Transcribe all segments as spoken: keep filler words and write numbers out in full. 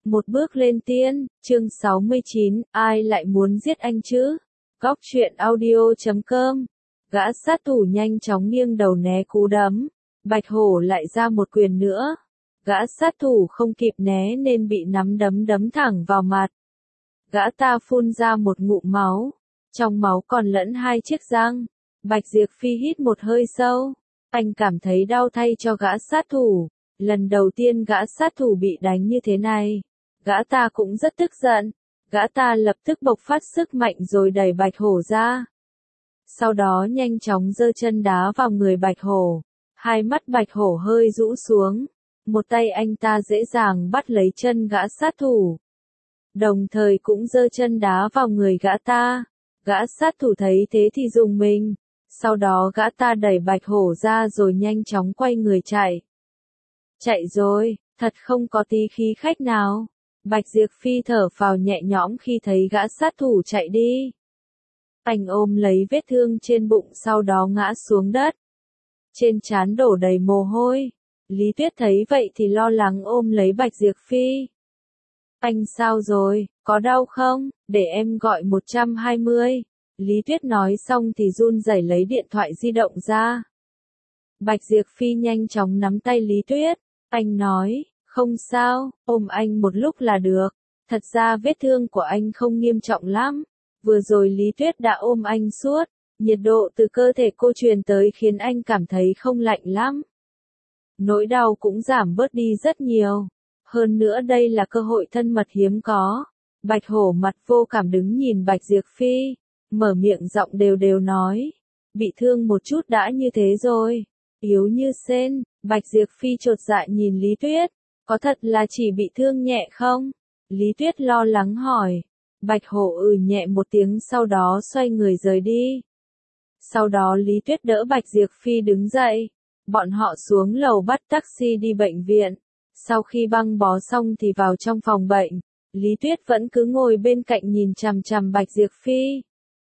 Một bước lên tiên, chương sáu mươi chín, ai lại muốn giết anh chứ? Góc truyện audio chấm com. Gã sát thủ nhanh chóng nghiêng đầu né cú đấm. Bạch Hổ lại ra một quyền nữa. Gã sát thủ không kịp né nên bị nắm đấm đấm thẳng vào mặt. Gã ta phun ra một ngụm máu. Trong máu còn lẫn hai chiếc răng. Bạch Diệp Phi hít một hơi sâu. Anh cảm thấy đau thay cho gã sát thủ. Lần đầu tiên gã sát thủ bị đánh như thế này. Gã ta cũng rất tức giận. Gã ta lập tức bộc phát sức mạnh rồi đẩy Bạch Hổ ra. Sau đó nhanh chóng giơ chân đá vào người Bạch Hổ. Hai mắt Bạch Hổ hơi rũ xuống. Một tay anh ta dễ dàng bắt lấy chân gã sát thủ. Đồng thời cũng giơ chân đá vào người gã ta. Gã sát thủ thấy thế thì rùng mình. Sau đó gã ta đẩy Bạch Hổ ra rồi nhanh chóng quay người chạy. Chạy rồi, thật không có tí khí khách nào. Bạch Diệp Phi thở phào nhẹ nhõm khi thấy gã sát thủ chạy đi. Anh ôm lấy vết thương trên bụng sau đó ngã xuống đất. Trên trán đổ đầy mồ hôi. Lý Tuyết thấy vậy thì lo lắng ôm lấy Bạch Diệp Phi. Anh sao rồi, có đau không, để em gọi một trăm hai mươi. Lý Tuyết nói xong thì run rẩy lấy điện thoại di động ra. Bạch Diệp Phi nhanh chóng nắm tay Lý Tuyết. Anh nói, không sao, ôm anh một lúc là được. Thật ra vết thương của anh không nghiêm trọng lắm. Vừa rồi Lý Tuyết đã ôm anh suốt. Nhiệt độ từ cơ thể cô truyền tới khiến anh cảm thấy không lạnh lắm. Nỗi đau cũng giảm bớt đi rất nhiều. Hơn nữa đây là cơ hội thân mật hiếm có. Bạch Hổ mặt vô cảm đứng nhìn Bạch Diệp Phi. Mở miệng giọng đều đều nói. Bị thương một chút đã như thế rồi. Yếu như sên. Bạch Diệp Phi chột dạ nhìn Lý Tuyết. Có thật là chỉ bị thương nhẹ không? Lý Tuyết lo lắng hỏi. Bạch Hổ ừ nhẹ một tiếng sau đó xoay người rời đi. Sau đó Lý Tuyết đỡ Bạch Diệp Phi đứng dậy. Bọn họ xuống lầu bắt taxi đi bệnh viện. Sau khi băng bó xong thì vào trong phòng bệnh. Lý Tuyết vẫn cứ ngồi bên cạnh nhìn chằm chằm Bạch Diệp Phi.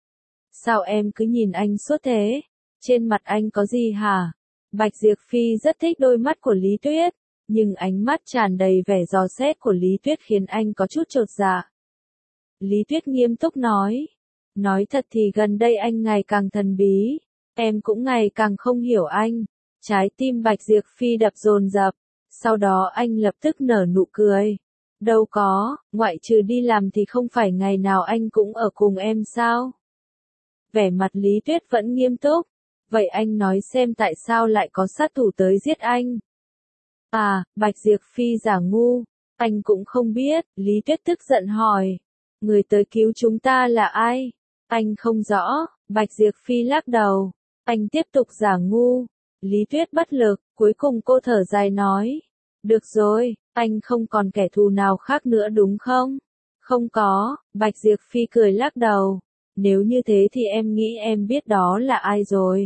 Sao em cứ nhìn anh suốt thế? Trên mặt anh có gì hả? Bạch Diệp Phi rất thích đôi mắt của Lý Tuyết. Nhưng ánh mắt tràn đầy vẻ dò xét của Lý Tuyết khiến anh có chút chột dạ. Lý Tuyết nghiêm túc nói. Nói thật thì gần đây anh ngày càng thần bí. Em cũng ngày càng không hiểu anh. Trái tim Bạch Diệp Phi đập dồn dập. Sau đó anh lập tức nở nụ cười. Đâu có, ngoại trừ đi làm thì không phải ngày nào anh cũng ở cùng em sao? Vẻ mặt Lý Tuyết vẫn nghiêm túc. Vậy anh nói xem tại sao lại có sát thủ tới giết anh? À, Bạch Diệp Phi giả ngu. Anh cũng không biết, Lý Tuyết tức giận hỏi. Người tới cứu chúng ta là ai? Anh không rõ, Bạch Diệp Phi lắc đầu. Anh tiếp tục giả ngu. Lý Tuyết bất lực, cuối cùng cô thở dài nói. Được rồi, anh không còn kẻ thù nào khác nữa đúng không? Không có, Bạch Diệp Phi cười lắc đầu. Nếu như thế thì em nghĩ em biết đó là ai rồi.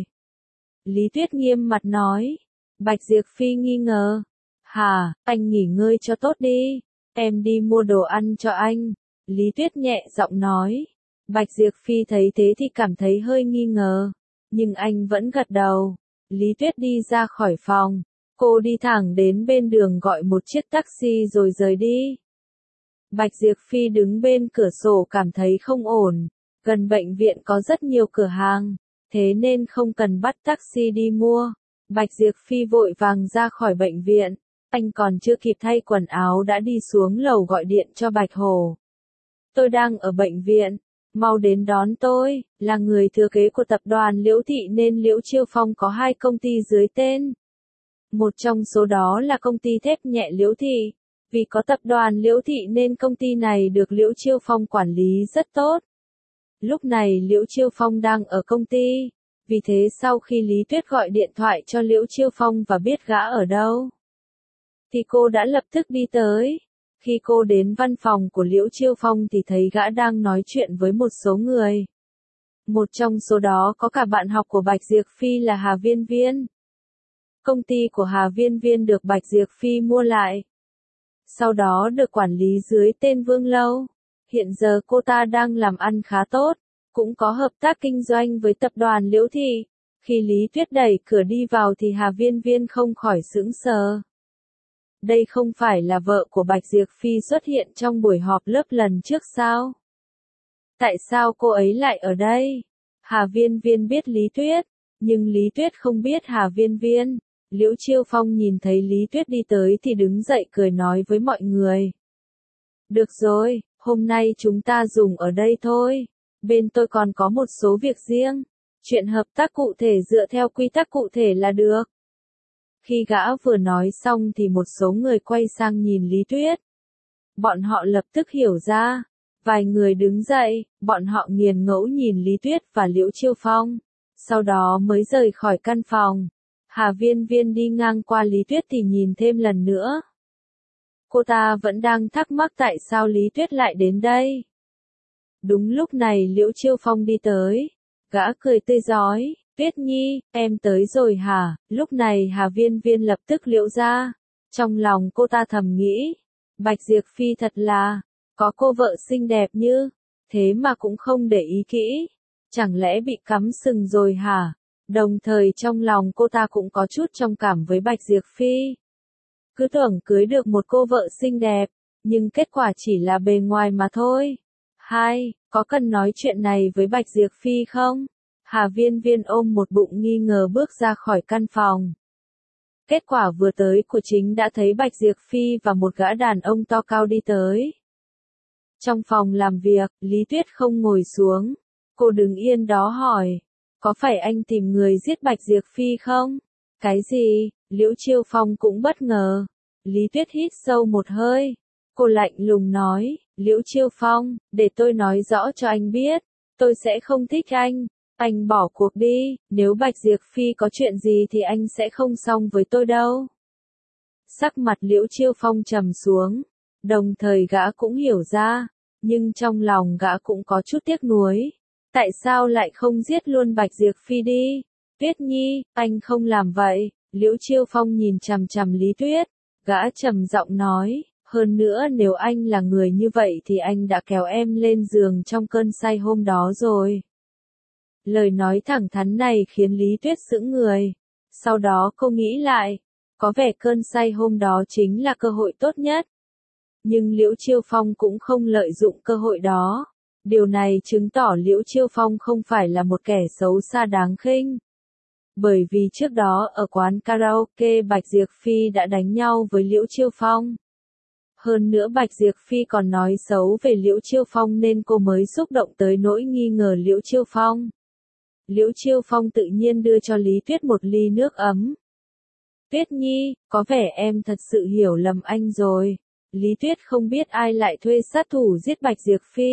Lý Tuyết nghiêm mặt nói. Bạch Diệp Phi nghi ngờ. Hả, anh nghỉ ngơi cho tốt đi. Em đi mua đồ ăn cho anh. Lý Tuyết nhẹ giọng nói. Bạch Diệp Phi thấy thế thì cảm thấy hơi nghi ngờ. Nhưng anh vẫn gật đầu. Lý Tuyết đi ra khỏi phòng. Cô đi thẳng đến bên đường gọi một chiếc taxi rồi rời đi. Bạch Diệp Phi đứng bên cửa sổ cảm thấy không ổn. Gần bệnh viện có rất nhiều cửa hàng. Thế nên không cần bắt taxi đi mua. Bạch Diệp Phi vội vàng ra khỏi bệnh viện. Anh còn chưa kịp thay quần áo đã đi xuống lầu gọi điện cho Bạch Hổ. Tôi đang ở bệnh viện. Mau đến đón tôi, là người thừa kế của tập đoàn Liễu Thị nên Liễu Chiêu Phong có hai công ty dưới tên. Một trong số đó là công ty thép nhẹ Liễu Thị. Vì có tập đoàn Liễu Thị nên công ty này được Liễu Chiêu Phong quản lý rất tốt. Lúc này Liễu Chiêu Phong đang ở công ty. Vì thế sau khi Lý Tuyết gọi điện thoại cho Liễu Chiêu Phong và biết gã ở đâu, thì cô đã lập tức đi tới. Khi cô đến văn phòng của Liễu Chiêu Phong thì thấy gã đang nói chuyện với một số người. Một trong số đó có cả bạn học của Bạch Diệp Phi là Hà Viên Viên. Công ty của Hà Viên Viên được Bạch Diệp Phi mua lại. Sau đó được quản lý dưới tên Vương Lâu. Hiện giờ cô ta đang làm ăn khá tốt. Cũng có hợp tác kinh doanh với tập đoàn Liễu Thị. Khi Lý Tuyết đẩy cửa đi vào thì Hà Viên Viên không khỏi sững sờ. Đây không phải là vợ của Bạch Diệp Phi xuất hiện trong buổi họp lớp lần trước sao? Tại sao cô ấy lại ở đây? Hà Viên Viên biết Lý Tuyết, nhưng Lý Tuyết không biết Hà Viên Viên. Liễu Chiêu Phong nhìn thấy Lý Tuyết đi tới thì đứng dậy cười nói với mọi người. Được rồi, hôm nay chúng ta dùng ở đây thôi. Bên tôi còn có một số việc riêng. Chuyện hợp tác cụ thể dựa theo quy tắc cụ thể là được. Khi gã vừa nói xong thì một số người quay sang nhìn Lý Tuyết. Bọn họ lập tức hiểu ra. Vài người đứng dậy, bọn họ nghiền ngẫu nhìn Lý Tuyết và Liễu Chiêu Phong. Sau đó mới rời khỏi căn phòng. Hà Viên Viên đi ngang qua Lý Tuyết thì nhìn thêm lần nữa. Cô ta vẫn đang thắc mắc tại sao Lý Tuyết lại đến đây. Đúng lúc này Liễu Chiêu Phong đi tới. Gã cười tươi rói. Tuyết Nhi, em tới rồi hả? Lúc này Hà Viên Viên lập tức liễu ra. Trong lòng cô ta thầm nghĩ. Bạch Diệp Phi thật là, có cô vợ xinh đẹp như, thế mà cũng không để ý kỹ. Chẳng lẽ bị cắm sừng rồi hả? Đồng thời trong lòng cô ta cũng có chút trong cảm với Bạch Diệp Phi. Cứ tưởng cưới được một cô vợ xinh đẹp, nhưng kết quả chỉ là bề ngoài mà thôi. Hai, có cần nói chuyện này với Bạch Diệp Phi không? Hà Viên Viên ôm một bụng nghi ngờ bước ra khỏi căn phòng. Kết quả vừa tới của chính đã thấy Bạch Diệp Phi và một gã đàn ông to cao đi tới. Trong phòng làm việc, Lý Tuyết không ngồi xuống. Cô đứng yên đó hỏi. Có phải anh tìm người giết Bạch Diệp Phi không? Cái gì? Liễu Chiêu Phong cũng bất ngờ. Lý Tuyết hít sâu một hơi. Cô lạnh lùng nói. Liễu Chiêu Phong, để tôi nói rõ cho anh biết. Tôi sẽ không thích anh. Anh bỏ cuộc đi. Nếu Bạch Diệp Phi có chuyện gì thì anh sẽ không xong với tôi đâu. Sắc mặt Liễu Chiêu Phong trầm xuống. Đồng thời gã cũng hiểu ra. Nhưng trong lòng gã cũng có chút tiếc nuối. Tại sao lại không giết luôn Bạch Diệp Phi đi? Tuyết Nhi, anh không làm vậy. Liễu Chiêu Phong nhìn chằm chằm Lý Tuyết. Gã trầm giọng nói. Hơn nữa nếu anh là người như vậy thì anh đã kéo em lên giường trong cơn say hôm đó rồi. Lời nói thẳng thắn này khiến Lý Tuyết sững người. Sau đó cô nghĩ lại. Có vẻ cơn say hôm đó chính là cơ hội tốt nhất. Nhưng Liễu Chiêu Phong cũng không lợi dụng cơ hội đó. Điều này chứng tỏ Liễu Chiêu Phong không phải là một kẻ xấu xa đáng khinh. Bởi vì trước đó ở quán karaoke Bạch Diệp Phi đã đánh nhau với Liễu Chiêu Phong. Hơn nữa Bạch Diệp Phi còn nói xấu về Liễu Chiêu Phong nên cô mới xúc động tới nỗi nghi ngờ Liễu Chiêu Phong. Liễu Chiêu Phong tự nhiên đưa cho Lý Tuyết một ly nước ấm. Tuyết Nhi, có vẻ em thật sự hiểu lầm anh rồi. Lý Tuyết không biết ai lại thuê sát thủ giết Bạch Diệp Phi.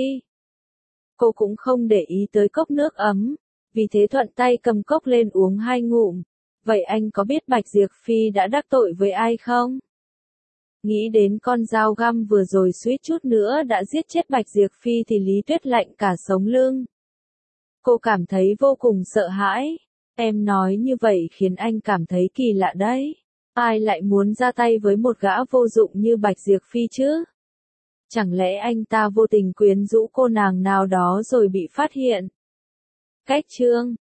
Cô cũng không để ý tới cốc nước ấm, vì thế thuận tay cầm cốc lên uống hai ngụm. Vậy anh có biết Bạch Diệp Phi đã đắc tội với ai không? Nghĩ đến con dao găm vừa rồi suýt chút nữa đã giết chết Bạch Diệp Phi thì Lý Tuyết lạnh cả sống lưng. Cô cảm thấy vô cùng sợ hãi. Em nói như vậy khiến anh cảm thấy kỳ lạ đấy. Ai lại muốn ra tay với một gã vô dụng như Bạch Diệp Phi chứ? Chẳng lẽ anh ta vô tình quyến rũ cô nàng nào đó rồi bị phát hiện? Cách chương